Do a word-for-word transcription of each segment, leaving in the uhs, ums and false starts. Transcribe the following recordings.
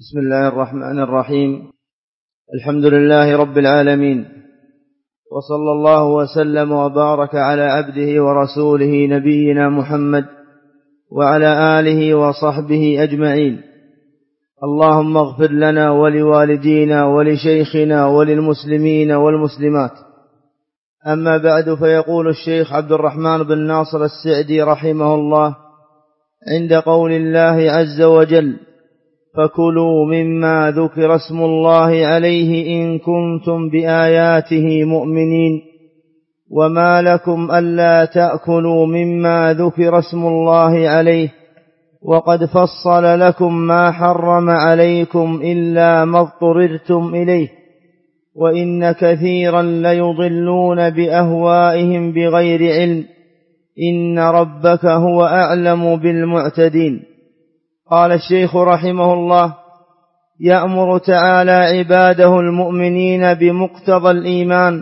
بسم الله الرحمن الرحيم. الحمد لله رب العالمين، وصلى الله وسلم وبارك على عبده ورسوله نبينا محمد وعلى آله وصحبه أجمعين. اللهم اغفر لنا ولوالدينا ولشيخنا وللمسلمين والمسلمات. أما بعد، فيقول الشيخ عبد الرحمن بن ناصر السعدي رحمه الله عند قول الله عز وجل: فكلوا مما ذكر اسم الله عليه إن كنتم بآياته مؤمنين، وما لكم ألا تأكلوا مما ذكر اسم الله عليه وقد فصل لكم ما حرم عليكم إلا ما اضطررتم إليه، وإن كثيرا ليضلون بأهوائهم بغير علم، إن ربك هو أعلم بالمعتدين. قال الشيخ رحمه الله: يأمر تعالى عباده المؤمنين بمقتضى الإيمان،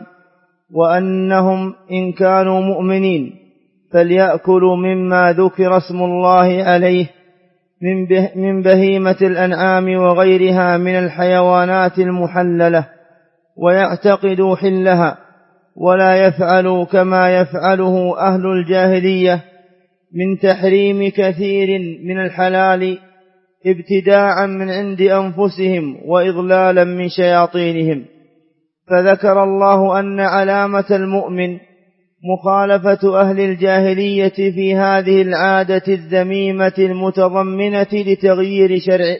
وأنهم إن كانوا مؤمنين فليأكلوا مما ذكر اسم الله عليه من بهيمة الأنعام وغيرها من الحيوانات المحللة، ويعتقدوا حلها، ولا يفعلوا كما يفعله أهل الجاهلية من تحريم كثير من الحلال ابتداعا من عند أنفسهم وإضلالا من شياطينهم. فذكر الله أن علامة المؤمن مخالفة أهل الجاهلية في هذه العادة الذميمة المتضمنة لتغيير شرع,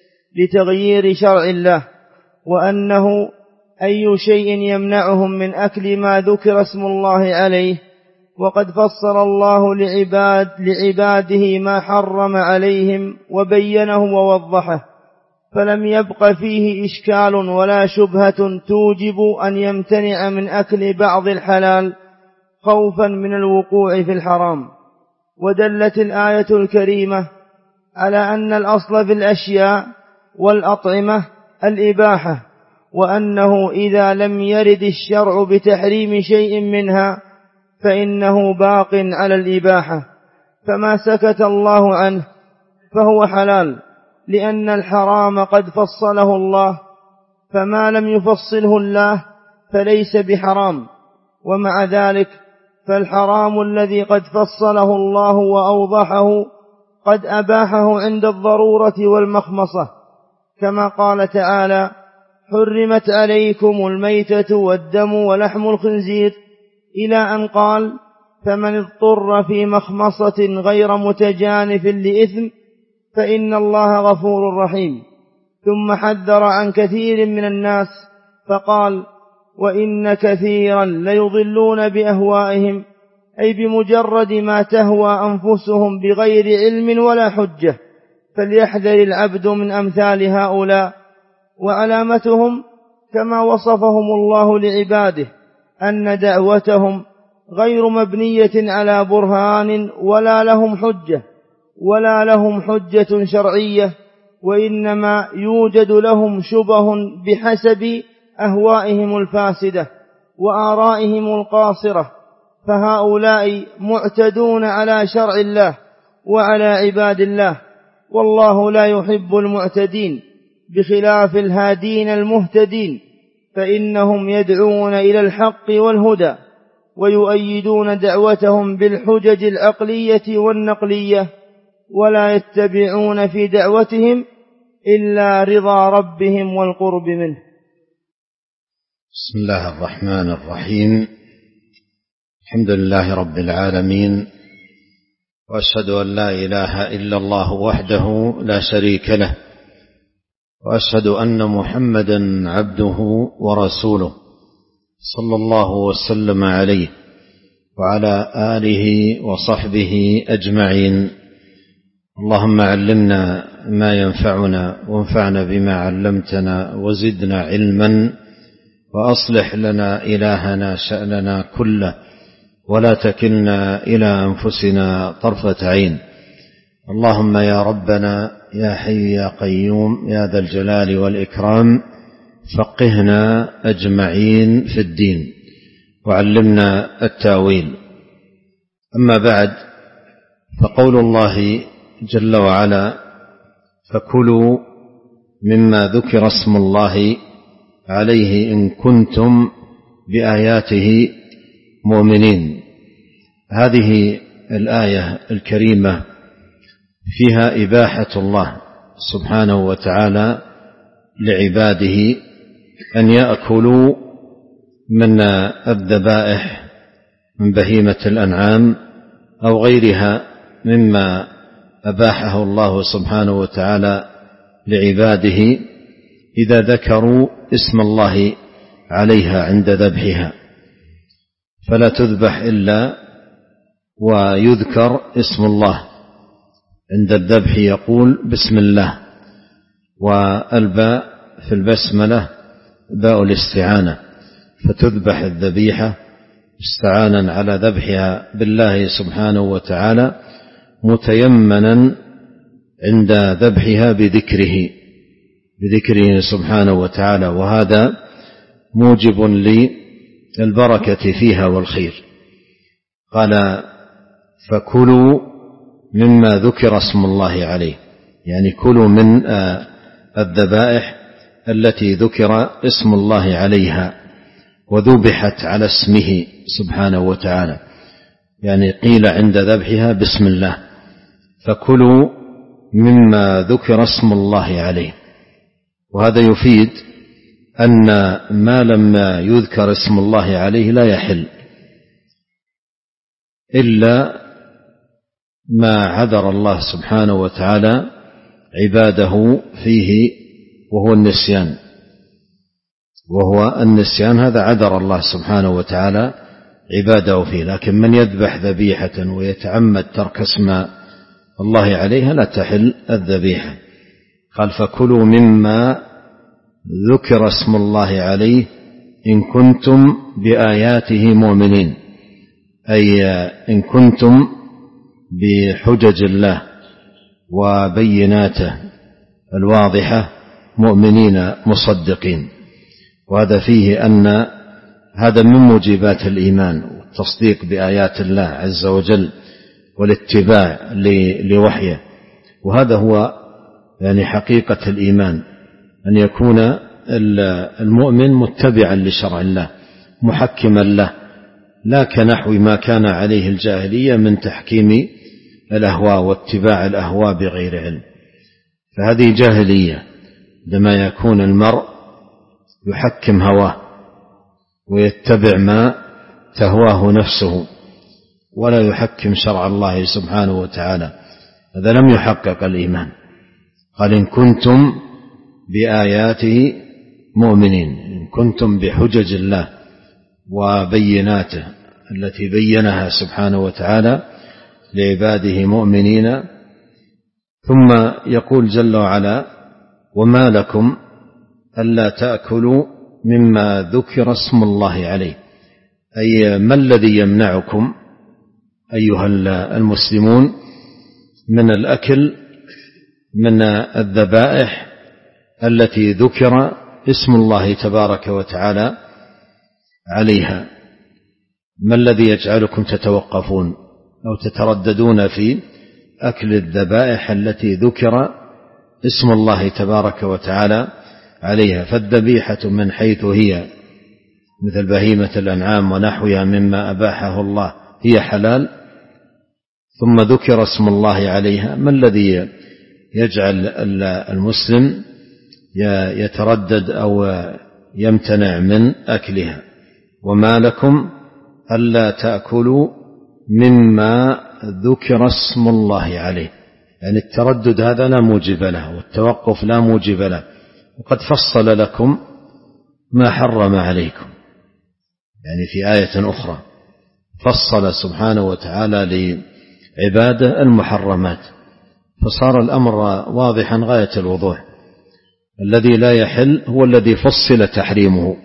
لتغيير شرع الله، وأنه أي شيء يمنعهم من أكل ما ذكر اسم الله عليه، وقد فصل الله لعباد لعباده ما حرم عليهم وبينه ووضحه، فلم يبق فيه إشكال ولا شبهة توجب أن يمتنع من أكل بعض الحلال خوفا من الوقوع في الحرام. ودلت الآية الكريمة على أن الأصل في الأشياء والأطعمة الإباحة، وأنه إذا لم يرد الشرع بتحريم شيء منها فإنه باق على الإباحة، فما سكت الله عنه فهو حلال، لأن الحرام قد فصله الله، فما لم يفصله الله فليس بحرام. ومع ذلك فالحرام الذي قد فصله الله وأوضحه قد أباحه عند الضرورة والمخمصة، كما قال تعالى: حرمت عليكم الميتة والدم ولحم الخنزير، إلى أن قال: فمن اضطر في مخمصة غير متجانف لإثم فإن الله غفور رحيم. ثم حذر عن كثير من الناس فقال: وإن كثيرا ليضلون بأهوائهم، أي بمجرد ما تهوى أنفسهم بغير علم ولا حجة. فليحذر العبد من أمثال هؤلاء. وعلامتهم كما وصفهم الله لعباده أن دعوتهم غير مبنية على برهان ولا لهم حجة ولا لهم حجة شرعية، وإنما يوجد لهم شبه بحسب أهوائهم الفاسدة وآرائهم القاصرة، فهؤلاء معتدون على شرع الله وعلى عباد الله، والله لا يحب المعتدين، بخلاف الهادين المهتدين، فإنهم يدعون إلى الحق والهدى، ويؤيدون دعوتهم بالحجج العقلية والنقلية، ولا يتبعون في دعوتهم إلا رضا ربهم والقرب منه. بسم الله الرحمن الرحيم. الحمد لله رب العالمين، وأشهد أن لا إله إلا الله وحده لا شريك له، وأشهد أن محمدا عبده ورسوله، صلى الله وسلم عليه وعلى آله وصحبه أجمعين. اللهم علمنا ما ينفعنا، وانفعنا بما علمتنا، وزدنا علما، وأصلح لنا إلهنا شأننا كله، ولا تكلنا إلى أنفسنا طرفة عين. اللهم يا ربنا يا حي يا قيوم يا ذا الجلال والإكرام، فقهنا أجمعين في الدين، وعلمنا التأويل. أما بعد، فقول الله جل وعلا: فكلوا مما ذكر اسم الله عليه إن كنتم بآياته مؤمنين. هذه الآية الكريمة فيها إباحة الله سبحانه وتعالى لعباده أن يأكلوا من الذبائح من بهيمة الأنعام أو غيرها مما أباحه الله سبحانه وتعالى لعباده إذا ذكروا اسم الله عليها عند ذبحها، فلا تذبح إلا ويذكر اسم الله. عند الذبح يقول بسم الله، والباء في البسملة باء الاستعانة، فتذبح الذبيحة استعانا على ذبحها بالله سبحانه وتعالى متيمنا عند ذبحها بذكره بذكره سبحانه وتعالى، وهذا موجب للبركة فيها والخير. قال فكلوا مما ذكر اسم الله عليه، يعني كلوا من الذبائح التي ذكر اسم الله عليها وذبحت على اسمه سبحانه وتعالى، يعني قيل عند ذبحها بسم الله، فكلوا مما ذكر اسم الله عليه. وهذا يفيد أن ما لم يذكر اسم الله عليه لا يحل إلا ما عذر الله سبحانه وتعالى عباده فيه، وهو النسيان وهو النسيان هذا عذر الله سبحانه وتعالى عباده فيه. لكن من يذبح ذبيحة ويتعمد ترك اسم الله عليها لا تحل الذبيحة. قال فكلوا مما ذكر اسم الله عليه إن كنتم بآياته مؤمنين، أي إن كنتم بحجج الله وبيناته الواضحة مؤمنين مصدقين. وهذا فيه أن هذا من موجبات الإيمان والتصديق بآيات الله عز وجل والاتباع لوحيه. وهذا هو يعني حقيقة الإيمان، أن يكون المؤمن متبعا لشرع الله محكما له، لا كنحو ما كان عليه الجاهلية من تحكيم الأهواء واتباع الأهواء بغير علم. فهذه جاهلية لما يكون المرء يحكم هواه ويتبع ما تهواه نفسه ولا يحكم شرع الله سبحانه وتعالى، هذا لم يحقق الإيمان. قال إن كنتم بآياته مؤمنين، إن كنتم بحجج الله وبيناته التي بينها سبحانه وتعالى لعباده مؤمنين. ثم يقول جل وعلا وما لكم ألا تأكلوا مما ذكر اسم الله عليه، أي ما الذي يمنعكم أيها المسلمون من الأكل من الذبائح التي ذكر اسم الله تبارك وتعالى عليها؟ ما الذي يجعلكم تتوقفون أو تترددون في أكل الذبائح التي ذكر اسم الله تبارك وتعالى عليها؟ فالذبيحة من حيث هي مثل بهيمة الأنعام ونحوها مما أباحه الله هي حلال، ثم ذكر اسم الله عليها. ما الذي يجعل المسلم يتردد أو يمتنع من أكلها؟ وما لكم ألا تأكلوا مما ذكر اسم الله عليه، يعني التردد هذا لا موجب له والتوقف لا موجب له، وقد فصل لكم ما حرم عليكم. يعني في آية أخرى فصل سبحانه وتعالى لعباده المحرمات، فصار الأمر واضحا غاية الوضوح. الذي لا يحل هو الذي فصل تحريمه،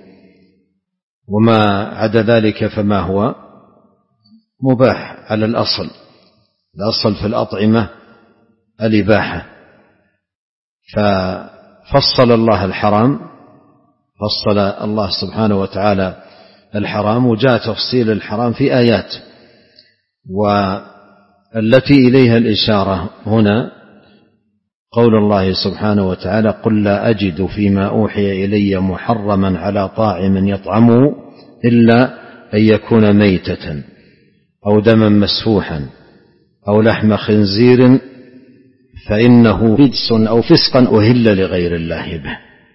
وما عدا ذلك فما هو مباح على الأصل. الأصل في الأطعمة الإباحة، ففصل الله الحرام، فصل الله سبحانه وتعالى الحرام، وجاء تفصيل الحرام في آيات. والتي إليها الإشارة هنا قول الله سبحانه وتعالى: قل لا أجد فيما أوحي إلي محرما على طاعم يطعمه إلا أن يكون ميتة أو دما مسفوحا أو لحم خنزير فإنه رجس أو فسقا أهل لغير الله به.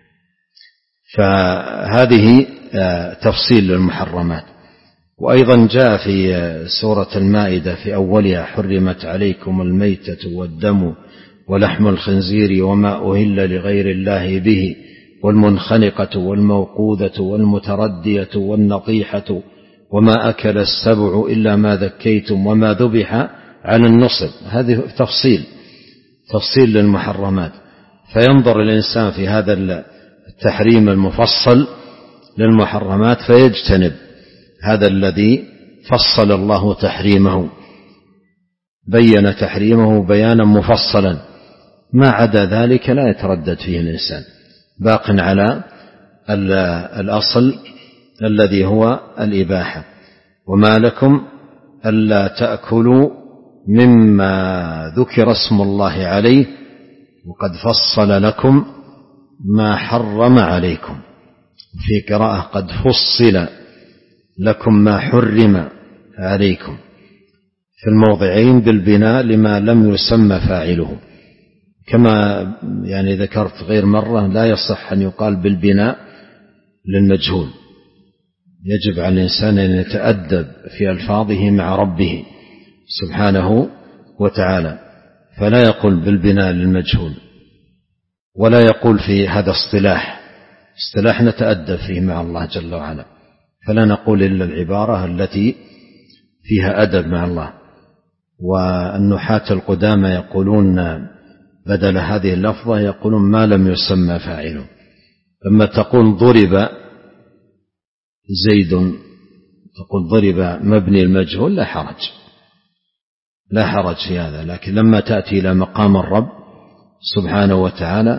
فهذه تفصيل للمحرمات. وأيضا جاء في سورة المائدة في أولها: حرمت عليكم الميتة والدم ولحم الخنزير وما أهل لغير الله به والمنخنقة والموقوذة والمتردية والنطيحة وما أكل السبع إلا ما ذكيتم وما ذبح على النصب. هذه تفصيل تفصيل للمحرمات. فينظر الإنسان في هذا التحريم المفصل للمحرمات فيجتنب هذا الذي فصل الله تحريمه، بين تحريمه بيانا مفصلا، ما عدا ذلك لا يتردد فيه الإنسان، باق على الأصل الذي هو الإباحة. وما لكم ألا تأكلوا مما ذكر اسم الله عليه وقد فصل لكم ما حرم عليكم. في قراءة قد فصل لكم ما حرم عليكم، في الموضعين بالبناء لما لم يسمى فاعله، كما يعني ذكرت غير مرة لا يصح أن يقال بالبناء للمجهول. يجب على الإنسان أن يتأدب في ألفاظه مع ربه سبحانه وتعالى، فلا يقول بالبناء للمجهول، ولا يقول في هذا اصطلاح اصطلاح نتأدب فيه مع الله جل وعلا، فلا نقول إلا العبارة التي فيها أدب مع الله. والنحاة القدامى يقولون بدل هذه اللفظة يقولون ما لم يسمى فاعله. لما تقول ضرب زيد تقول ضرب مبني المجهول لا حرج لا حرج في هذا، لكن لما تأتي إلى مقام الرب سبحانه وتعالى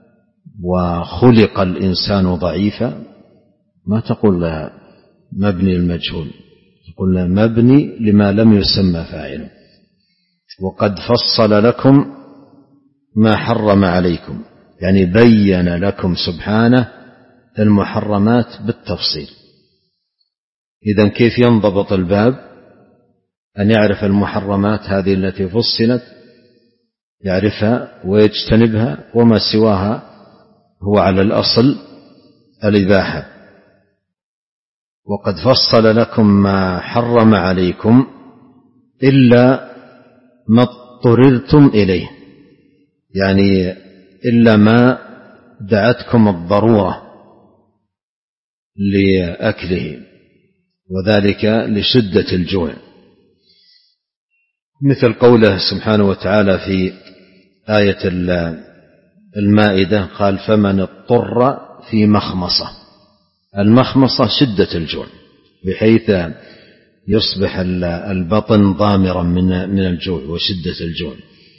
وخلق الإنسان ضعيفا ما تقول له مبني المجهول، تقول له مبني لما لم يسمى فاعله. وقد فصل لكم ما حرم عليكم، يعني بين لكم سبحانه المحرمات بالتفصيل. إذن كيف ينضبط الباب؟ أن يعرف المحرمات هذه التي فصلت يعرفها ويجتنبها، وما سواها هو على الأصل الإباحة. وقد فصل لكم ما حرم عليكم إلا ما اضطررتم إليه، يعني إلا ما دعتكم الضرورة لأكله، وذلك لشدة الجوع، مثل قوله سبحانه وتعالى في آية المائدة قال: فمن اضطر في مخمصة. المخمصة شدة الجوع، بحيث يصبح البطن ضامرا من الجوع وشدة الجوع،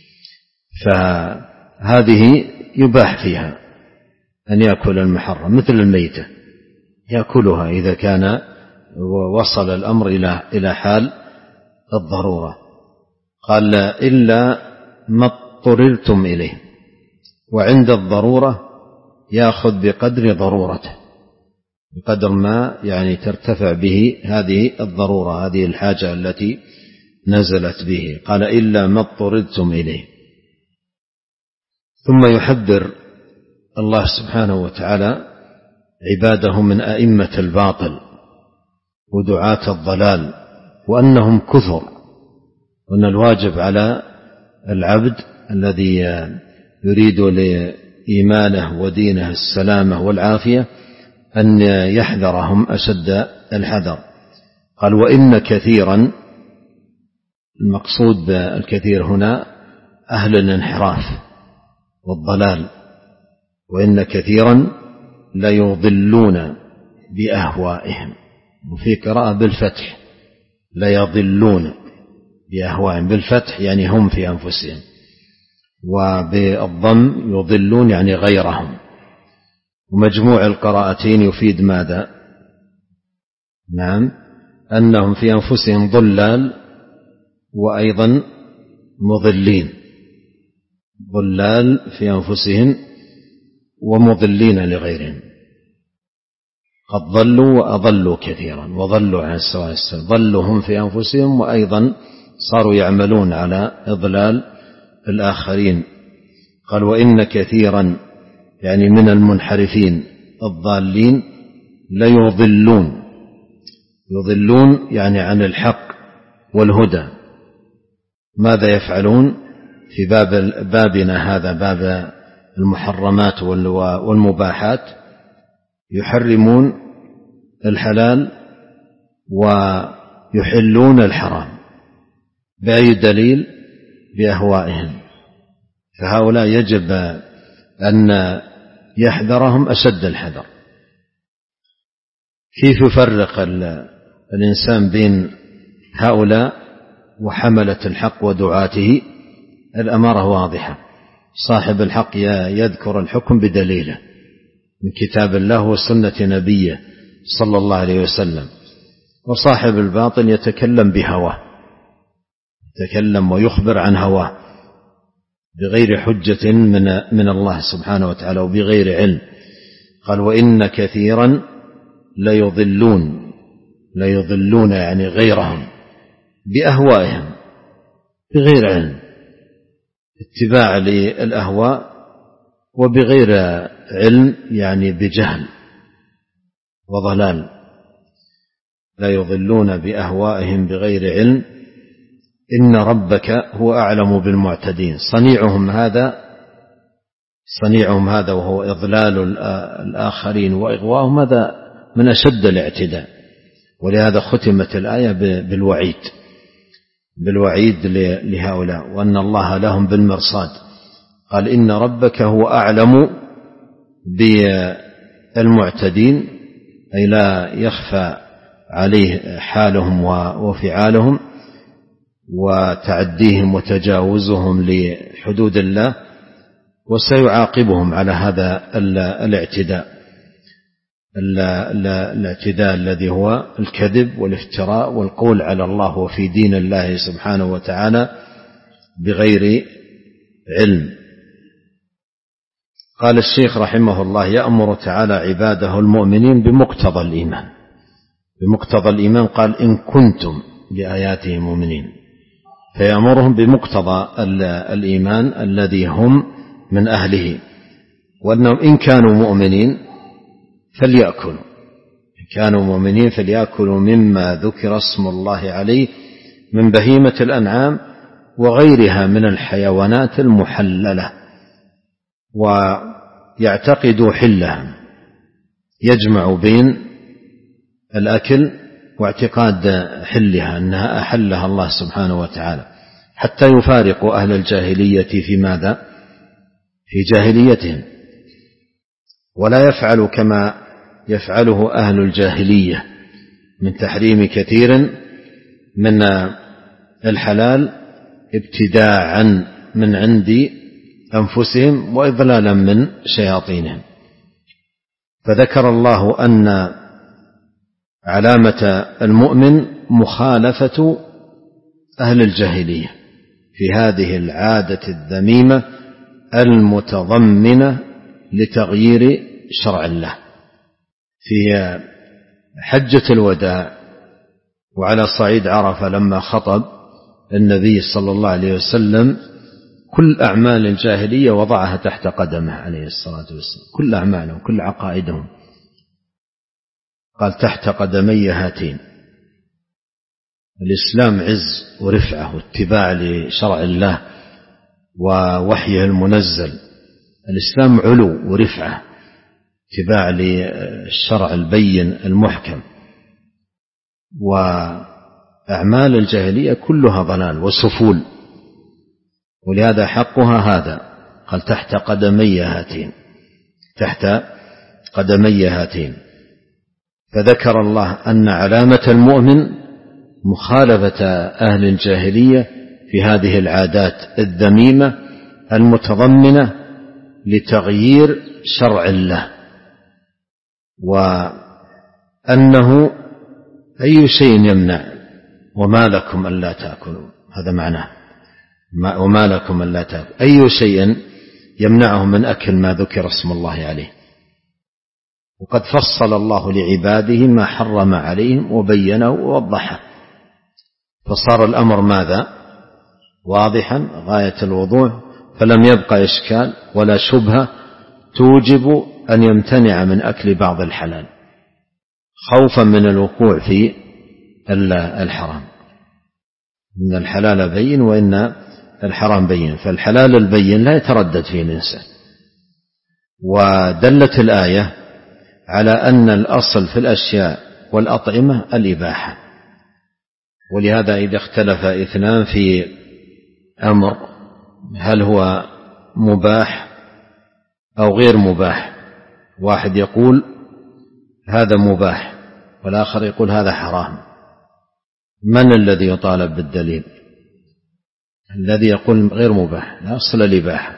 فهذه يباح فيها أن يأكل المحرم، مثل الميتة يأكلها إذا كان وصل الأمر إلى حال الضرورة. قال: إلا ما اضطررتم إليه، وعند الضرورة يأخذ بقدر ضرورته، بقدر ما يعني ترتفع به هذه الضرورة، هذه الحاجة التي نزلت به. قال: إلا ما اضطررتم إليه. ثم يحذر الله سبحانه وتعالى عباده من أئمة الباطل ودعاة الضلال، وأنهم كثر، وأن الواجب على العبد الذي يريد لإيمانه ودينه السلامة والعافية أن يحذرهم أشد الحذر. قال: وإن كثيرا، المقصود بالكثير هنا أهل الانحراف والضلال، وإن كثيرا لا يضلون بأهوائهم، وفي قراءة بالفتح لا يضلون بأهوائهم، بالفتح يعني هم في أنفسهم، وبالضم يضلون يعني غيرهم. ومجموع القراءتين يفيد ماذا؟ نعم، أنهم في أنفسهم ضلال وأيضا مضلين، ضلال في أنفسهم ومضلين لغيرهم، قد ضلوا وأضلوا كثيرا وضلوا عن السواء السواء، ضلوا هم في أنفسهم وأيضا صاروا يعملون على إضلال الآخرين. قال وإن كثيرا يعني من المنحرفين الضالين ليضلون، يضلون يعني عن الحق والهدى. ماذا يفعلون في باب بابنا هذا، باب المحرمات والمباحات؟ يحرمون الحلال ويحلون الحرام بأي دليل؟ بأهوائهم. فهؤلاء يجب أن يحذرهم أشد الحذر. كيف يفرق الإنسان بين هؤلاء وحملة الحق ودعاته؟ الأمارة واضحة، صاحب الحق يذكر الحكم بدليله من كتاب الله وسنة نبيه صلى الله عليه وسلم، وصاحب الباطل يتكلم بهواه، يتكلم ويخبر عن هواه بغير حجة من من الله سبحانه وتعالى وبغير علم. قال وإن كثيرا ليضلون، ليضلون يعني غيرهم بأهوائهم بغير علم، اتباع للأهواء وبغير علم يعني بجهل وضلال. لا يضلون بأهوائهم بغير علم إن ربك هو أعلم بالمعتدين. صنيعهم هذا صنيعهم هذا وهو إضلال الآخرين وإغواءهم، هذا من أشد الاعتداء. ولهذا ختمت الآية بالوعيد بالوعيد لهؤلاء، وأن الله لهم بالمرصاد. قال إن ربك هو أعلم بالمعتدين، أي لا يخفى عليه حالهم وفعالهم وتعديهم وتجاوزهم لحدود الله، وسيعاقبهم على هذا الاعتداء الاعتداء الذي هو الكذب والافتراء والقول على الله وفي دين الله سبحانه وتعالى بغير علم. قال الشيخ رحمه الله يأمر تعالى عباده المؤمنين بمقتضى الإيمان. بمقتضى الإيمان قال إن كنتم بآياته مؤمنين، فيأمرهم بمقتضى الإيمان الذي هم من أهله، وأنهم إن كانوا مؤمنين فليأكلوا، إن كانوا مؤمنين فليأكلوا مما ذكر اسم الله عليه من بهيمة الأنعام وغيرها من الحيوانات المحللة، ويعتقدوا حلها، يجمع بين الأكل واعتقاد حلها أنها أحلها الله سبحانه وتعالى، حتى يفارقوا أهل الجاهلية في ماذا؟ في جاهليتهم، ولا يفعل كما يفعله أهل الجاهلية من تحريم كثير من الحلال ابتداعا من عند أنفسهم وإضلالا من شياطينهم. فذكر الله أن علامة المؤمن مخالفة أهل الجاهلية في هذه العادة الذميمة المتضمنة لتغيير شرع الله. في حجة الوداع وعلى صعيد عرفة لما خطب النبي صلى الله عليه وسلم كل أعمال الجاهلية وضعها تحت قدمه عليه الصلاة والسلام، كل أعمالهم كل عقائدهم قال تحت قدمي هاتين. الإسلام عز ورفعة واتباع لشرع الله ووحيه المنزل، الإسلام علو ورفعة اتباع للشرع البين المحكم، وأعمال الجاهلية كلها ضلال وسفول، ولهذا حقها هذا. قال تحت قدمي هاتين، تحت قدمي هاتين. فذكر الله أن علامة المؤمن مخالفة أهل الجاهلية في هذه العادات الذميمة المتضمنة لتغيير شرع الله، وأنه أي شيء يمنع وما لكم ألا تأكلوا، هذا معناه. وما لكم ألا تأكلوا، أي شيء يمنعهم من أكل ما ذكر اسم الله عليه. وقد فصل الله لعباده ما حرم عليهم وبينه ووضحه، فصار الأمر ماذا؟ واضحا غاية الوضوح، فلم يبقى إشكال ولا شبهة توجب أن يمتنع من أكل بعض الحلال خوفا من الوقوع في الحرام. إن الحلال بين وإن الحرام بين، فالحلال البين لا يتردد فيه الإنسان. ودلت الآية على أن الأصل في الأشياء والأطعمة الإباحة، ولهذا إذا اختلف اثنان في أمر هل هو مباح أو غير مباح، واحد يقول هذا مباح والآخر يقول هذا حرام، من الذي يطالب بالدليل؟ الذي يقول غير مباح، لا أصل الإباحة،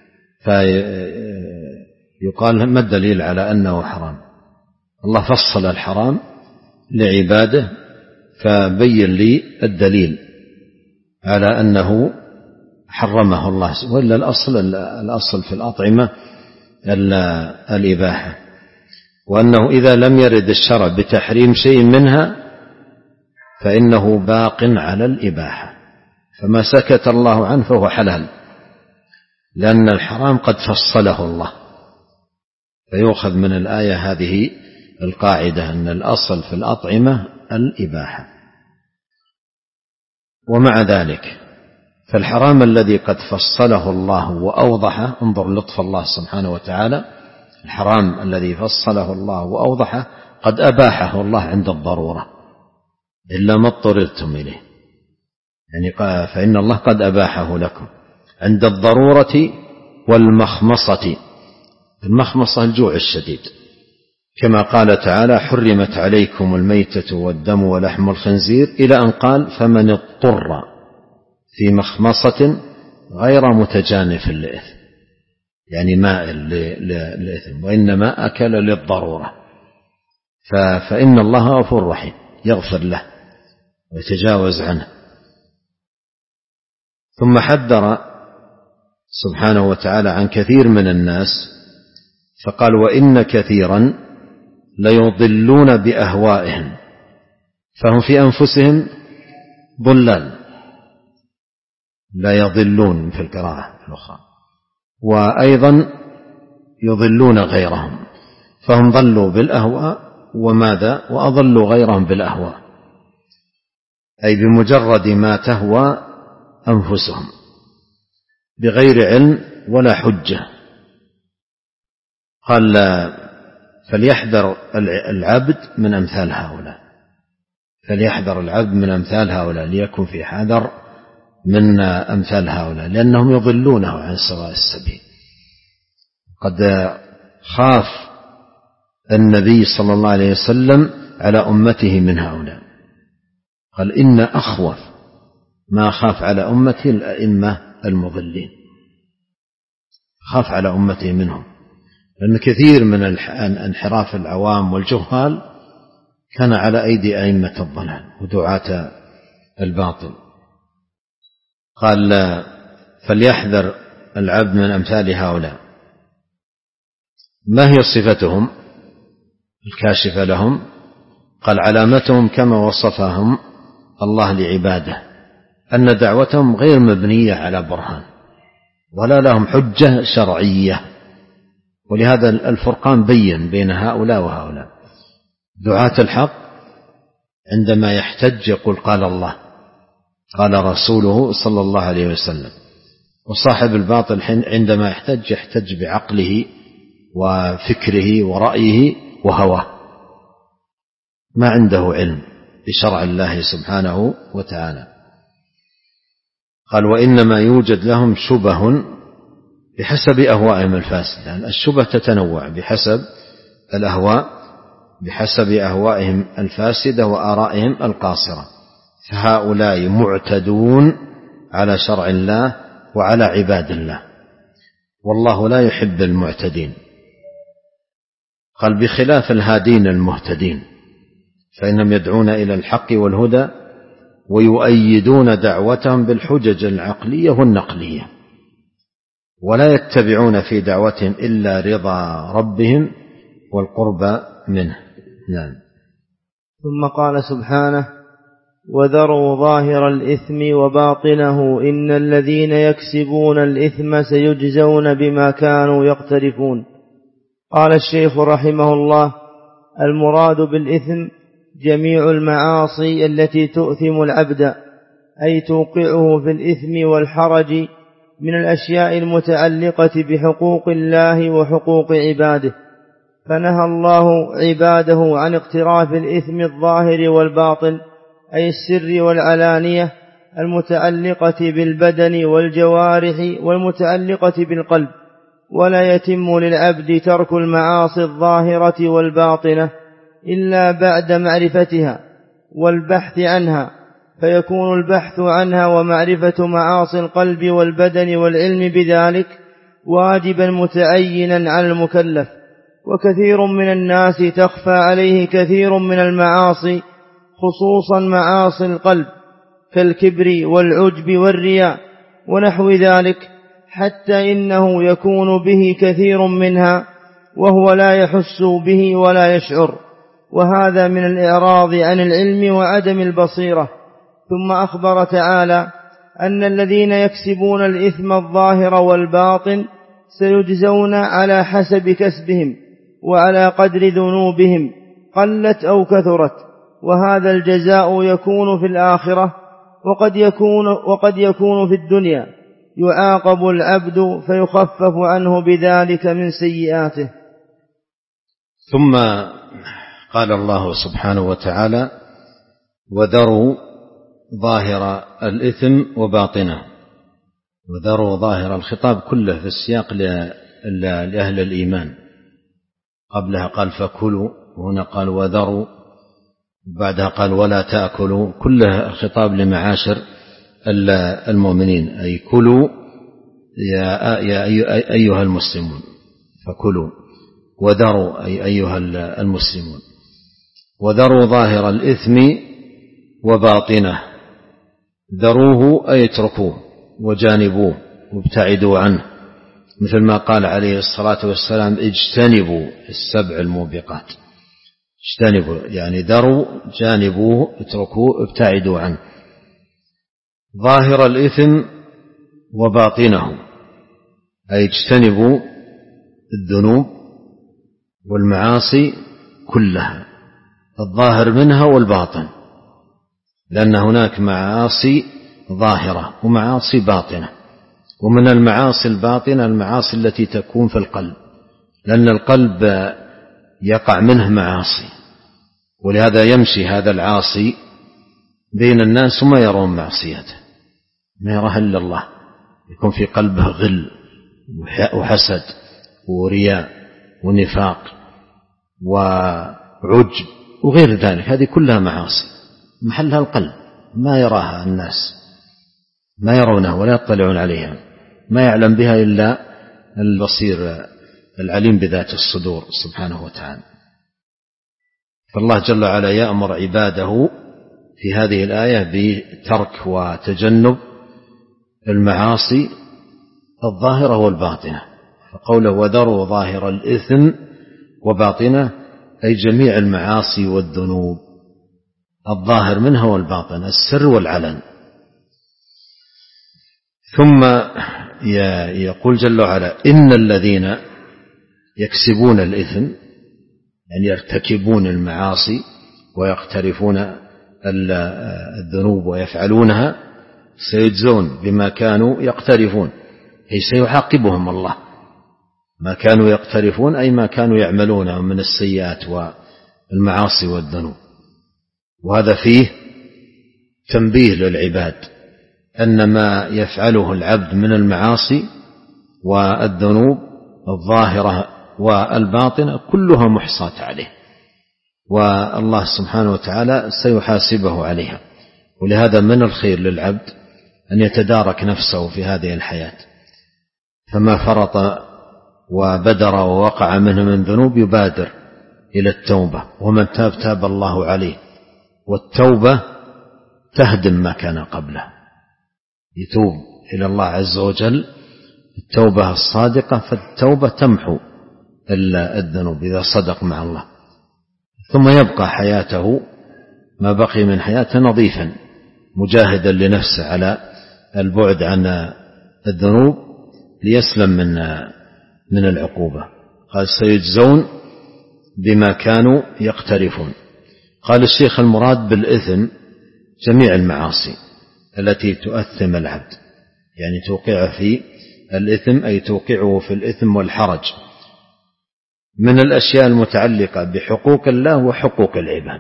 فيقال ما الدليل على أنه حرام؟ الله فصل الحرام لعباده فبين لي الدليل على أنه حرمه الله، وإلا الأصل الأصل في الأطعمة الإباحة، وأنه إذا لم يرد الشرع بتحريم شيء منها فإنه باق على الإباحة، فما سكت الله عنه فهو حلال، لأن الحرام قد فصله الله. فيؤخذ من الآية هذه القاعدة أن الأصل في الأطعمة الإباحة. ومع ذلك فالحرام الذي قد فصله الله وأوضحه، انظر لطف الله سبحانه وتعالى، الحرام الذي فصله الله وأوضحه قد أباحه الله عند الضرورة إلا ما اضطررتم إليه، يعني فإن الله قد أباحه لكم عند الضرورة والمخمصة. المخمصة الجوع الشديد، كما قال تعالى حرمت عليكم الميتة والدم ولحم الخنزير، إلى أن قال فمن اضطر في مخمصة غير متجانف للإثم، يعني مائل للإثم، وإنما أكل للضرورة، فإن الله غفور رحيم يغفر له ويتجاوز عنه. ثم حذر سبحانه وتعالى عن كثير من الناس فقال وإن كثيرا ليضلون بأهوائهم فهم في أنفسهم ضلال، لا يضلون في القراءة الأخرى، وأيضا يضلون غيرهم فهم ضلوا بالأهواء وماذا وأضلوا غيرهم بالأهواء، أي بمجرد ما تهوى أنفسهم بغير علم ولا حجة. قال فليحذر العبد من أمثال هؤلاء، فليحذر العبد من أمثال هؤلاء، ليكن في حذر من أمثال هؤلاء، لأنهم يضلونه عن سواء السبيل. قد خاف النبي صلى الله عليه وسلم على أمته من هؤلاء، قال إن أخوف ما خاف على أمتي الأئمة المضلين، خاف على أمته منهم، لأن كثير من انحراف العوام والجهال كان على أيدي أئمة الضلال ودعاة الباطل. قال فليحذر العبد من أمثال هؤلاء. ما هي صفتهم الكاشفة لهم؟ قال علامتهم كما وصفهم الله لعباده أن دعوتهم غير مبنية على برهان ولا لهم حجة شرعية، ولهذا الفرقان بين بين هؤلاء وهؤلاء. دعاة الحق عندما يحتج يقول قال الله قال رسوله صلى الله عليه وسلم، وصاحب الباطل عندما يحتج يحتج بعقله وفكره ورأيه وهواه، ما عنده علم بشرع الله سبحانه وتعالى. قال وإنما يوجد لهم شبه بحسب أهوائهم الفاسدة، يعني الشبه تتنوع بحسب الأهواء، بحسب أهوائهم الفاسدة وآرائهم القاصرة، فهؤلاء معتدون على شرع الله وعلى عباد الله، والله لا يحب المعتدين. قال بخلاف الهادين المهتدين، فإنهم يدعون إلى الحق والهدى ويؤيدون دعوتهم بالحجج العقلية والنقلية، ولا يتبعون في دعوتهم إلا رضا ربهم والقرب منه. نعم. ثم قال سبحانه: وذروا ظاهر الإثم وباطنه إن الذين يكسبون الإثم سيجزون بما كانوا يقترفون. قال الشيخ رحمه الله: المراد بالإثم جميع المعاصي التي تؤثم العبد، أي توقعه في الإثم والحرج من الأشياء المتعلقة بحقوق الله وحقوق عباده، فنهى الله عباده عن اقتراف الإثم الظاهر والباطن، أي السر والعلانية المتعلقة بالبدن والجوارح والمتعلقة بالقلب، ولا يتم للعبد ترك المعاصي الظاهرة والباطنة إلا بعد معرفتها والبحث عنها، فيكون البحث عنها ومعرفة معاصي القلب والبدن والعلم بذلك واجبا متعينا على المكلف. وكثير من الناس تخفى عليه كثير من المعاصي، خصوصا معاصي القلب كالكبر والعجب والرياء ونحو ذلك، حتى إنه يكون به كثير منها وهو لا يحس به ولا يشعر، وهذا من الإعراض عن العلم وعدم البصيرة. ثم أخبر تعالى أن الذين يكسبون الإثم الظاهر والباطن سيجزون على حسب كسبهم وعلى قدر ذنوبهم قلت أو كثرت، وهذا الجزاء يكون في الآخرة وقد يكون, وقد يكون في الدنيا، يعاقب العبد فيخفف عنه بذلك من سيئاته. ثم قال الله سبحانه وتعالى: وذروا ظاهر الإثم وباطنه. وذروا ظاهر الخطاب كله في السياق لأهل الإيمان، قبلها قال فكلوا، وهنا قال وذروا، بعدها قال ولا تأكلوا، كلها خطاب لمعاشر المؤمنين، أي كلوا يا أيها المسلمون، فكلوا، وذروا أي أيها المسلمون. وذروا ظاهر الإثم وباطنه، ذروه أي اتركوه وجانبوه وابتعدوا عنه، مثل ما قال عليه الصلاة والسلام اجتنبوا السبع الموبقات. اجتنبوا يعني ذروا، جانبوه، اتركوه، ابتعدوا عنه. ظاهر الإثم وباطنه أي اجتنبوا الذنوب والمعاصي كلها، الظاهر منها والباطن، لأن هناك معاصي ظاهرة ومعاصي باطنة، ومن المعاصي الباطنة المعاصي التي تكون في القلب، لأن القلب يقع منه معاصي، ولهذا يمشي هذا العاصي بين الناس وما يرون معصيته، ما يراه إلا الله، يكون في قلبه غل وحسد ورياء ونفاق وعجب وغير ذلك، هذه كلها معاصي محلها القلب، ما يراها الناس، ما يرونها ولا يطلعون عليها، ما يعلم بها إلا البصير العليم بذات الصدور سبحانه وتعالى. فالله جل وعلا يأمر عباده في هذه الآية بترك وتجنب المعاصي الظاهرة والباطنة، فقوله وذروا ظاهر الإثم وباطنه أي جميع المعاصي والذنوب، الظاهر منها والباطن، السر والعلن. ثم يقول جل وعلا إن الذين يكسبون الإثم، يعني يرتكبون المعاصي ويقترفون الذنوب ويفعلونها، سيجزون بما كانوا يقترفون، أي سيعاقبهم الله ما كانوا يقترفون، أي ما كانوا يعملونه من السيئات والمعاصي والذنوب. وهذا فيه تنبيه للعباد أن ما يفعله العبد من المعاصي والذنوب الظاهرة والباطنة كلها محصاة عليه، والله سبحانه وتعالى سيحاسبه عليها. ولهذا من الخير للعبد أن يتدارك نفسه في هذه الحياة، فما فرط وبدر ووقع منه من ذنوب يبادر إلى التوبة، ومن تاب تاب الله عليه. والتوبة تهدم ما كان قبله، يتوب إلى الله عز وجل التوبة الصادقة، فالتوبة تمحو الذنوب إذا صدق مع الله، ثم يبقى حياته ما بقي من حياته نظيفا مجاهدا لنفسه على البعد عن الذنوب ليسلم من من العقوبة. قال سيجزون بما كانوا يقترفون. قال الشيخ المراد بالإثم جميع المعاصي التي تؤثم العبد، يعني توقعه في الإثم أي توقعه في الإثم والحرج من الأشياء المتعلقة بحقوق الله وحقوق العباد.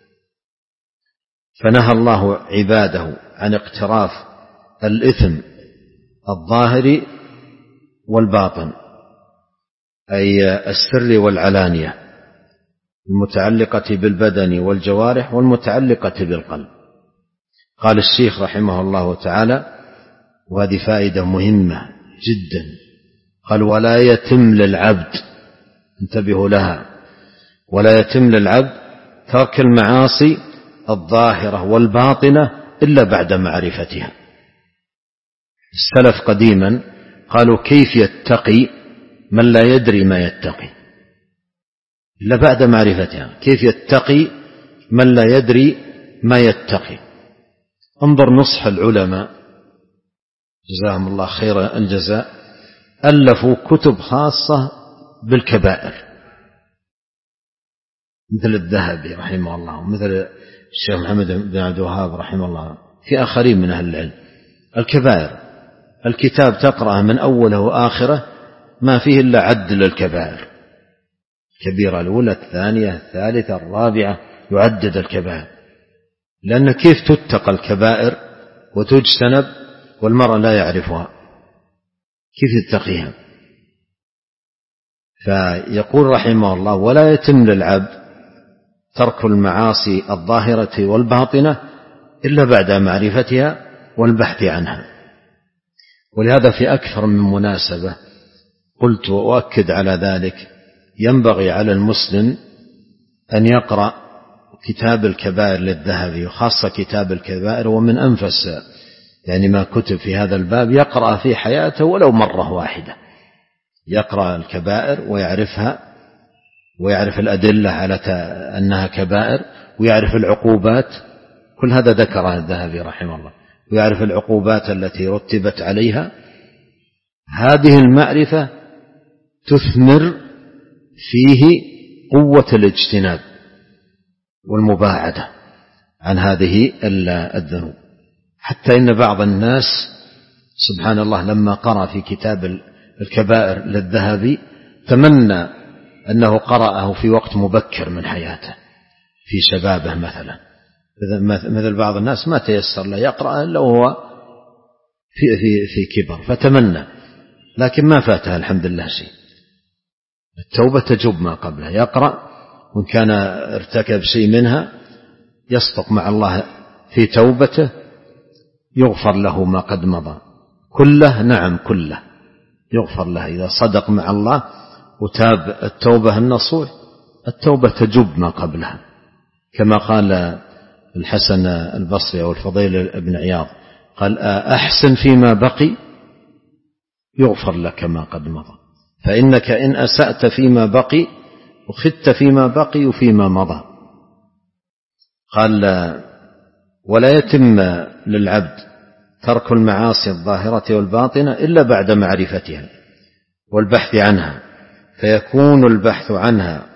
فنهى الله عباده عن اقتراف الإثم الظاهر والباطن، أي السر والعلانية، المتعلقة بالبدن والجوارح والمتعلقة بالقلب. قال الشيخ رحمه الله تعالى، وهذه فائدة مهمة جدا، قال ولا يتم للعبد، انتبهوا لها، ولا يتم للعبد ترك المعاصي الظاهرة والباطنة إلا بعد معرفتها. السلف قديما قالوا كيف يتقي من لا يدري ما يتقي إلا بعد معرفتها، كيف يتقي من لا يدري ما يتقي. انظر نصح العلماء جزاهم الله خير الجزاء، ألفوا كتب خاصة بالكبائر مثل الذهبي رحمه الله، ومثل الشيخ محمد بن عبد الوهاب رحمه الله، في آخرين من أهل العلم. الكبائر الكتاب تقرأه من أوله وآخره ما فيه إلا عد للكبائر، الكبيرة الأولى الثانية الثالثة الرابعة، يعدد الكبائر، لأن كيف تتقى الكبائر وتجتنب والمرء لا يعرفها، كيف يتقيها؟ فيقول رحمه الله ولا يتم للعبد ترك المعاصي الظاهرة والباطنة إلا بعد معرفتها والبحث عنها. ولهذا في أكثر من مناسبة قلت وأؤكد على ذلك، ينبغي على المسلم أن يقرأ كتاب الكبائر للذهبي، وخاصة كتاب الكبائر، ومن أنفس يعني ما كتب في هذا الباب، يقرأ في حياته ولو مرة واحدة، يقرأ الكبائر ويعرفها ويعرف الأدلة على أنها كبائر، ويعرف العقوبات، كل هذا ذكره الذهبي رحمه الله، ويعرف العقوبات التي رتبت عليها. هذه المعرفة تثمر فيه قوة الاجتناب والمباعدة عن هذه الذنوب، حتى إن بعض الناس سبحان الله لما قرأ في كتاب الكبائر للذهبي تمنى أنه قرأه في وقت مبكر من حياته في شبابه مثلا، مثل بعض الناس ما تيسر له يقرأ إلا وهو في, في, في كبر فتمنى، لكن ما فاتها الحمد لله شيء. التوبة تجب ما قبله، يقرأ وإن كان ارتكب شيء منها يصدق مع الله في توبته يغفر له ما قد مضى كله، نعم كله يغفر له إذا صدق مع الله وتاب التوبة النصوح. التوبة تجب ما قبلها، كما قال الحسن البصري أو الفضيل بن عياض، قال أحسن فيما بقي يغفر لك ما قد مضى، فإنك إن أسأت فيما بقي وخدت فيما بقي وفيما مضى. قال ولا يتم للعبد ترك المعاصي الظاهرة والباطنة إلا بعد معرفتها والبحث عنها، فيكون البحث عنها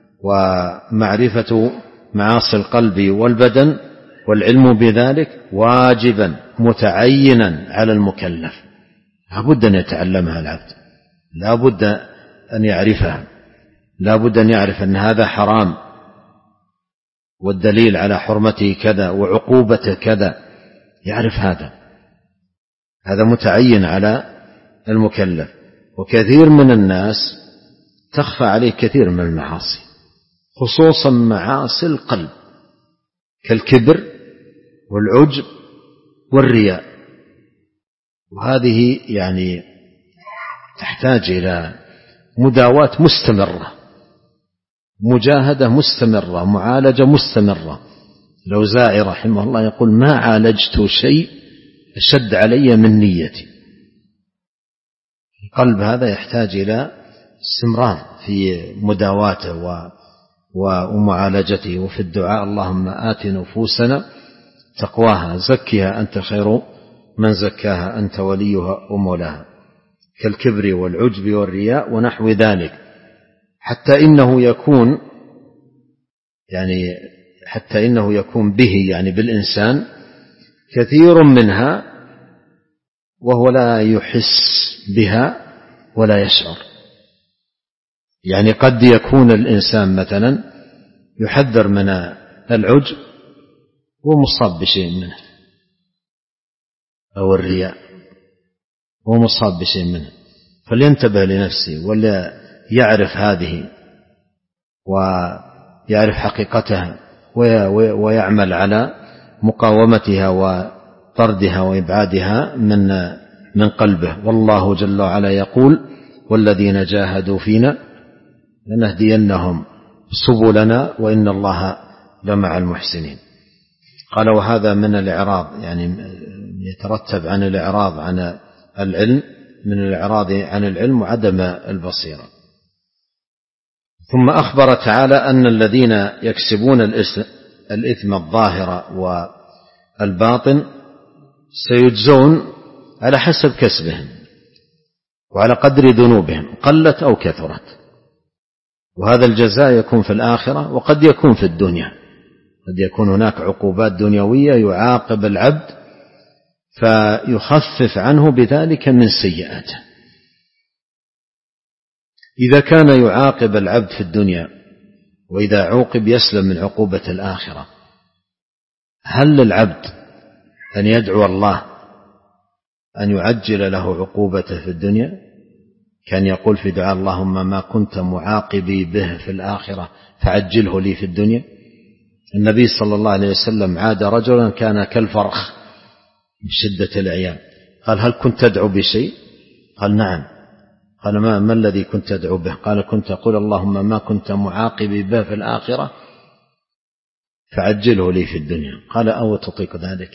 ومعرفة معاصي القلب والبدن والعلم بذلك واجبا متعينا على المكلف، لا بد أن يتعلمها العبد، لا بد أن يعرفها، لا بد أن يعرف أن هذا حرام والدليل على حرمته كذا وعقوبته كذا، يعرف هذا، هذا متعين على المكلف. وكثير من الناس تخفى عليه كثير من المعاصي، خصوصا معاصي القلب كالكبر والعجب والرياء، وهذه يعني تحتاج إلى مداواة مستمرة، مجاهدة مستمرة، معالجة مستمرة، الأوزاعي رحمه الله يقول: ما عالجت شيء أشد علي من نيتي. القلب هذا يحتاج إلى استمرار في مداواته ومعالجته، وفي الدعاء: اللهم آت نفوسنا تقواها زكها أنت خير من زكاها أنت وليها ومولاها، كالكبر والعجب والرياء ونحو ذلك، حتى إنه يكون يعني حتى إنه يكون به يعني بالإنسان كثير منها وهو لا يحس بها ولا يشعر. يعني قد يكون الإنسان مثلا يحذر من العجب ومصاب بشيء منه، أو الرياء ومصاب بشيء منه، فلينتبه لنفسه ولا يعرف هذه ويعرف حقيقتها ويعمل على مقاومتها وطردها وإبعادها من من قلبه. والله جل وعلا يقول: والذين جاهدوا فينا لنهدينهم سبلنا وإن الله لمع المحسنين. قال: وهذا من الإعراض، يعني يترتب عن الإعراض عن العلم، من الإعراض عن العلم وعدم البصيرة. ثم أخبر تعالى أن الذين يكسبون الإثم الظاهر والباطن سيجزون على حسب كسبهم وعلى قدر ذنوبهم قلت أو كثرت، وهذا الجزاء يكون في الآخرة وقد يكون في الدنيا. قد يكون هناك عقوبات دنيوية يعاقب العبد فيخفف عنه بذلك من سيئاته. إذا كان يعاقب العبد في الدنيا وإذا عوقب يسلم من عقوبة الآخرة، هل للعبد أن يدعو الله أن يعجل له عقوبته في الدنيا؟ كان يقول في دعاء: اللهم ما كنت معاقبي به في الآخرة فعجله لي في الدنيا. النبي صلى الله عليه وسلم عاد رجلا كان كالفرخ من شدة العيان، قال: هل كنت تدعو بشيء؟ قال: نعم. قال: ما, ما الذي كنت تدعو به؟ قال: كنت أقول اللهم ما كنت معاقبي به في الآخرة فعجله لي في الدنيا. قال: أو تطيق ذلك؟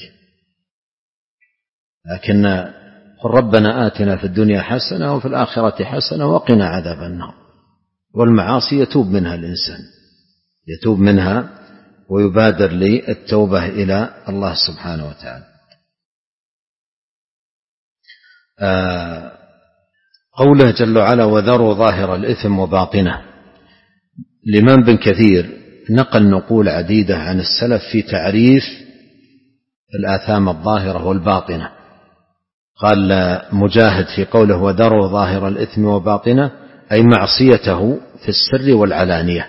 لكن قل ربنا آتنا في الدنيا حسنة وفي الآخرة حسنة وقنا عذاب النار. والمعاصي يتوب منها الإنسان، يتوب منها ويبادر للتوبة إلى الله سبحانه وتعالى. آه قوله جل وعلا: وذروا ظاهر الإثم وباطنه. الإمام ابن كثير نقل نقول عديدة عن السلف في تعريف الآثام الظاهرة والباطنة. قال مجاهد في قوله: وذروا ظاهر الإثم وباطنه، أي معصيته في السر والعلانية.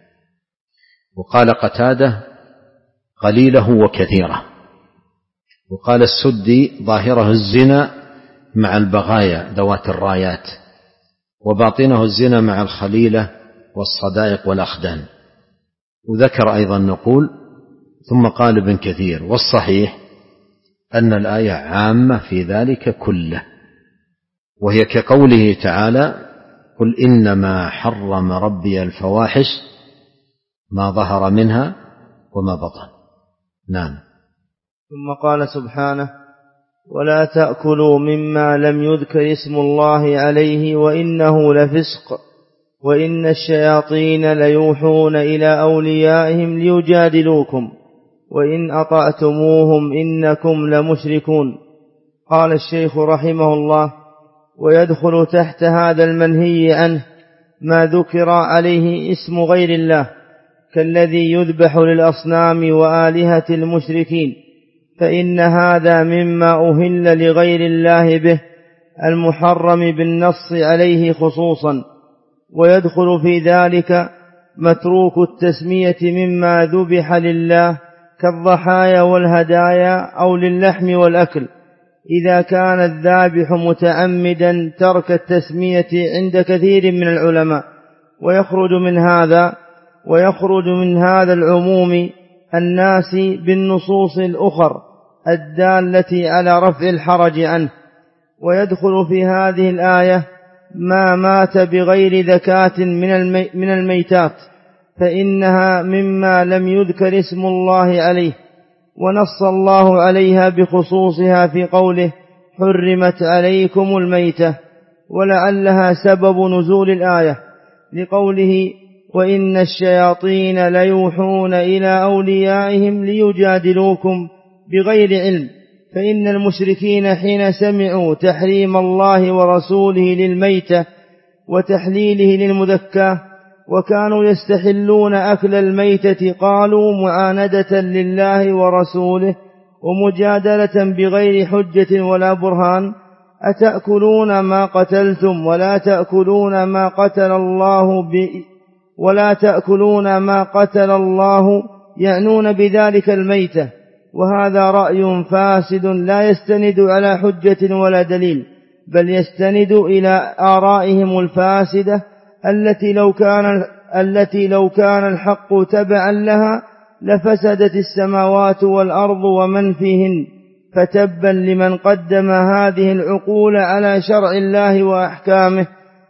وقال قتادة: قليله وكثيره. وقال السدي: ظاهره الزنا مع البغايا ذوات الرايات، وباطنه الزنا مع الخليلة والصدائق والأخدان. وذكر أيضا نقول. ثم قال ابن كثير: والصحيح أن الآية عامة في ذلك كله، وهي كقوله تعالى: قل إنما حرم ربي الفواحش ما ظهر منها وما بطن. نعم. ثم قال سبحانه: ولا تأكلوا مما لم يذكر اسم الله عليه وإنه لفسق وإن الشياطين ليوحون إلى أوليائهم ليجادلوكم وإن أطعتموهم إنكم لمشركون. قال الشيخ رحمه الله: ويدخل تحت هذا المنهي عنه ما ذكر عليه اسم غير الله، كالذي يذبح للأصنام وآلهة المشركين، فإن هذا مما أهل لغير الله به المحرم بالنص عليه خصوصا. ويدخل في ذلك متروك التسمية مما ذبح لله كالضحايا والهدايا أو للحم والأكل، إذا كان الذابح متعمدا ترك التسمية عند كثير من العلماء. ويخرج من هذا ويخرج من هذا العموم الناس بالنصوص الأخر الدالة على رفع الحرج عنه. ويدخل في هذه الآية ما مات بغير ذكاة من الميتات، فإنها مما لم يذكر اسم الله عليه، ونص الله عليها بخصوصها في قوله حرمت عليكم الميتة، ولعلها سبب نزول الآية لقوله وإن الشياطين ليوحون إلى أوليائهم ليجادلوكم بغير علم، فإن المشركين حين سمعوا تحريم الله ورسوله للميتة وتحليله للمذكاة وكانوا يستحلون أكل الميتة قالوا معاندة لله ورسوله ومجادلة بغير حجة ولا برهان أتأكلون ما قتلتم ولا تأكلون ما قتل الله ب ولا تأكلون ما قتل الله يعنون بذلك الميتة، وهذا رأي فاسد لا يستند على حجة ولا دليل، بل يستند إلى آرائهم الفاسدة التي لو كان التي لو كان الحق تبعا لها لفسدت السماوات والأرض ومن فيهن، فتبا لمن قدم هذه العقول على شرع الله وأحكامه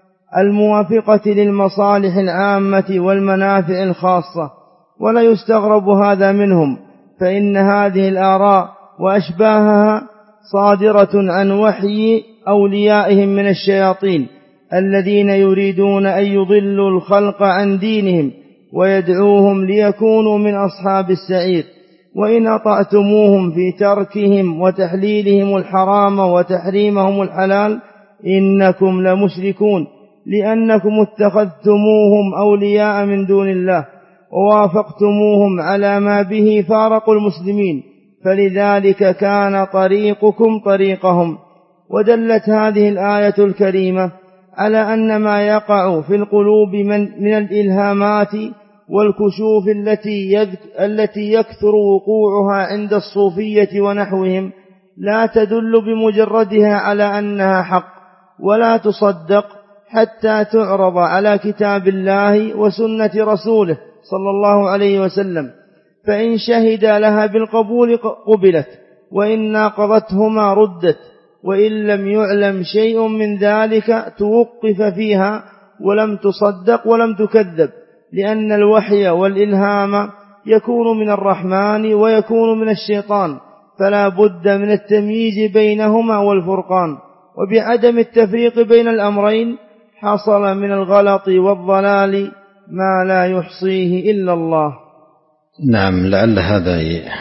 الموافقة للمصالح العامة والمنافع الخاصة. ولا يستغرب هذا منهم، فإن هذه الآراء وأشباهها صادرة عن وحي أوليائهم من الشياطين الذين يريدون أن يضلوا الخلق عن دينهم ويدعوهم ليكونوا من أصحاب السعير، وإن أطعتموهم في تركهم وتحليلهم الحرام وتحريمهم الحلال إنكم لمشركون، لأنكم اتخذتموهم أولياء من دون الله ووافقتموهم على ما به فارقوا المسلمين، فلذلك كان طريقكم طريقهم. ودلت هذه الآية الكريمة على أن ما يقع في القلوب من, من الإلهامات والكشوف التي, التي يكثر وقوعها عند الصوفية ونحوهم لا تدل بمجردها على أنها حق ولا تصدق حتى تعرض على كتاب الله وسنة رسوله صلى الله عليه وسلم، فإن شهد لها بالقبول قبلت، وإن ناقضتهما ردت، وإن لم يعلم شيء من ذلك توقف فيها ولم تصدق ولم تكذب، لأن الوحي والإلهام يكون من الرحمن ويكون من الشيطان، فلا بد من التمييز بينهما والفرقان، وبعدم التفريق بين الأمرين حصل من الغلط والضلال ما لا يحصيه إلا الله. نعم، لعل هذا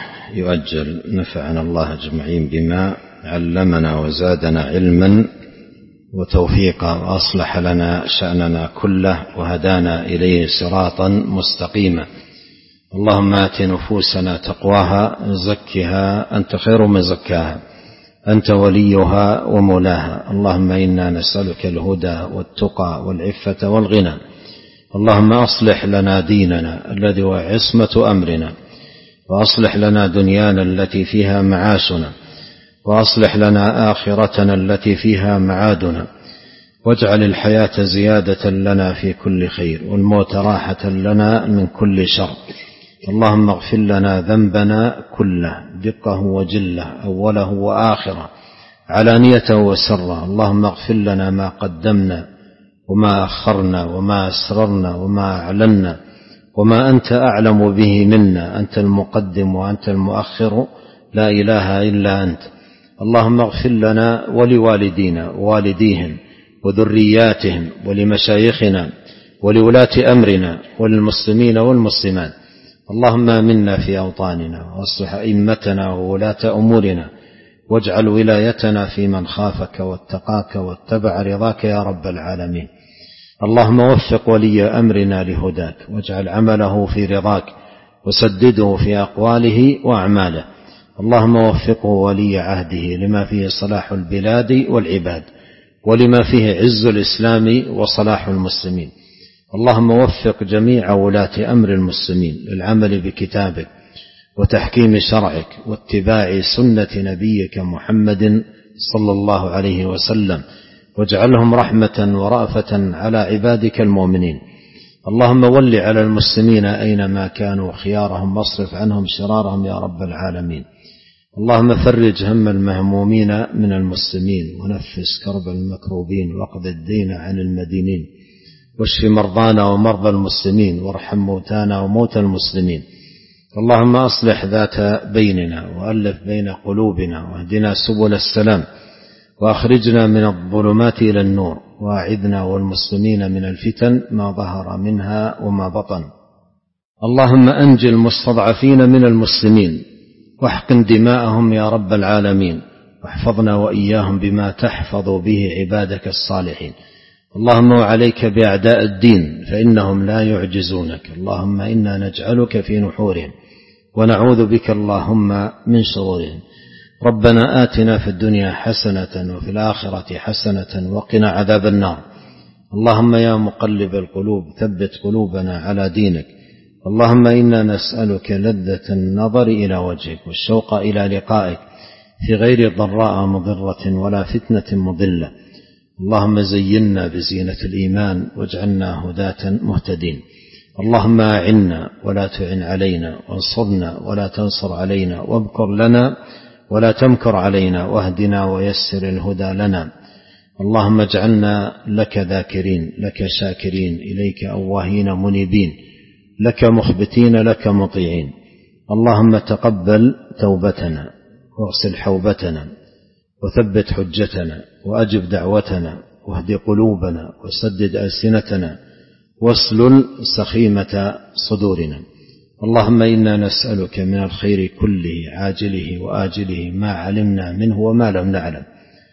يؤجل. نفعنا الله أجمعين بما علمنا وزادنا علما وتوفيقا وأصلح لنا شأننا كله وهدانا إليه صراطا مستقيما. اللهم آت نفوسنا تقواها زكها أنت خير من زكاها أنت وليها ومولاها. اللهم إنا نسألك الهدى والتقى والعفة والغنى. اللهم أصلح لنا ديننا الذي هو عصمة أمرنا، وأصلح لنا دنيانا التي فيها معاشنا، وأصلح لنا آخرتنا التي فيها معادنا، واجعل الحياة زيادة لنا في كل خير والموت راحة لنا من كل شر. اللهم اغفر لنا ذنبنا كله دقه وجله أوله وآخره علانيته وسره. اللهم اغفر لنا ما قدمنا وما أخرنا وما أسررنا وما أعلنا وما أنت أعلم به منا، أنت المقدم وأنت المؤخر لا إله إلا أنت. اللهم اغفر لنا ولوالدينا ووالديهم وذرياتهم ولمشايخنا ولولاة أمرنا وللمسلمين والمسلمات. اللهم آمنا في أوطاننا واصلح أئمتنا وولاة أمورنا، واجعل ولايتنا في من خافك واتقاك واتبع رضاك يا رب العالمين. اللهم وفق ولي أمرنا لهداك، واجعل عمله في رضاك، وسدده في أقواله وأعماله. اللهم وفقه ولي عهده لما فيه صلاح البلاد والعباد، ولما فيه عز الإسلام وصلاح المسلمين. اللهم وفق جميع ولاة أمر المسلمين للعمل بكتابك وتحكيم شرعك واتباع سنة نبيك محمد صلى الله عليه وسلم، واجعلهم رحمة ورأفة على عبادك المؤمنين. اللهم ول على المسلمين أينما كانوا خيارهم، واصرف عنهم شرارهم يا رب العالمين. اللهم فرج هم المهمومين من المسلمين، ونفس كرب المكروبين، واقض الدين عن المدينين. واشف مرضانا ومرضى المسلمين، وارحم موتانا وموتى المسلمين. اللهم أصلح ذات بيننا وألف بين قلوبنا، واهدنا سبل السلام، وأخرجنا من الظلمات إلى النور، وأعذنا والمسلمين من الفتن ما ظهر منها وما بطن. اللهم أنجِ المستضعفين من المسلمين، واحقن دماءهم يا رب العالمين، واحفظنا وإياهم بما تحفظ به عبادك الصالحين. اللهم وعليك بأعداء الدين فإنهم لا يعجزونك. اللهم إنا نجعلك في نحورهم ونعوذ بك اللهم من شرورهم. ربنا آتنا في الدنيا حسنة وفي الآخرة حسنة وقنا عذاب النار. اللهم يا مقلب القلوب ثبت قلوبنا على دينك. اللهم إنا نسألك لذة النظر إلى وجهك والشوق إلى لقائك في غير ضراء مضرة ولا فتنة مضلة. اللهم زينا بزينة الإيمان واجعلنا هداة مهتدين. اللهم أعنا ولا تعن علينا، وانصرنا ولا تنصر علينا، وامكر لنا ولا تمكر علينا، واهدنا ويسر الهدى لنا. اللهم اجعلنا لك ذاكرين، لك شاكرين، إليك أواهين منيبين، لك مخبتين، لك مطيعين. اللهم تقبل توبتنا، واغسل حوبتنا، وثبت حجتنا، وأجب دعوتنا، واهد قلوبنا، وسدد ألسنتنا، واسلل سخيمة صدورنا. اللهم إنا نسألك من الخير كله عاجله وآجله ما علمنا منه وما لم نعلم،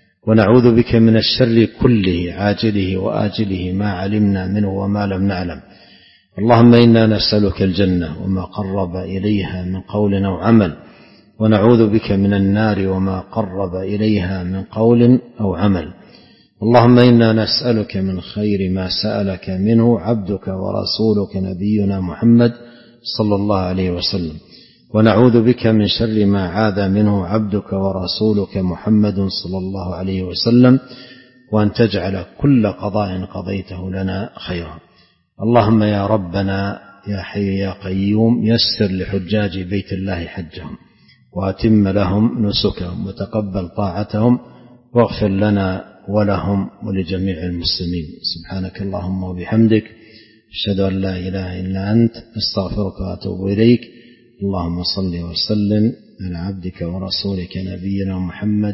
ونعوذ بك من الشر كله عاجله وآجله ما علمنا منه وما لم نعلم. اللهم إنا نسألك الجنة وما قرب إليها من قول أو عمل، ونعوذ بك من النار وما قرب إليها من قول أو عمل. اللهم إنا نسألك من خير ما سألك منه عبدك ورسولك نبينا محمد صلى الله عليه وسلم، ونعوذ بك من شر ما عاذ منه عبدك ورسولك محمد صلى الله عليه وسلم، وأن تجعل كل قضاء قضيته لنا خيرا. اللهم يا ربنا يا حي يا قيوم يسر لحجاج بيت الله حجهم، وأتم لهم نسكهم، وتقبل طاعتهم، واغفر لنا ولهم ولجميع المسلمين. سبحانك اللهم وبحمدك، أشهد أن لا إله إلا أنت، أستغفرك وأتوب إليك. اللهم صل وسلم على عبدك ورسولك نبينا محمد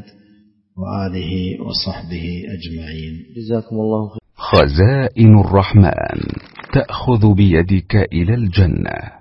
وآله وصحبه أجمعين. جزاكم الله خير. خزائن الرحمن تأخذ بيدك إلى الجنة.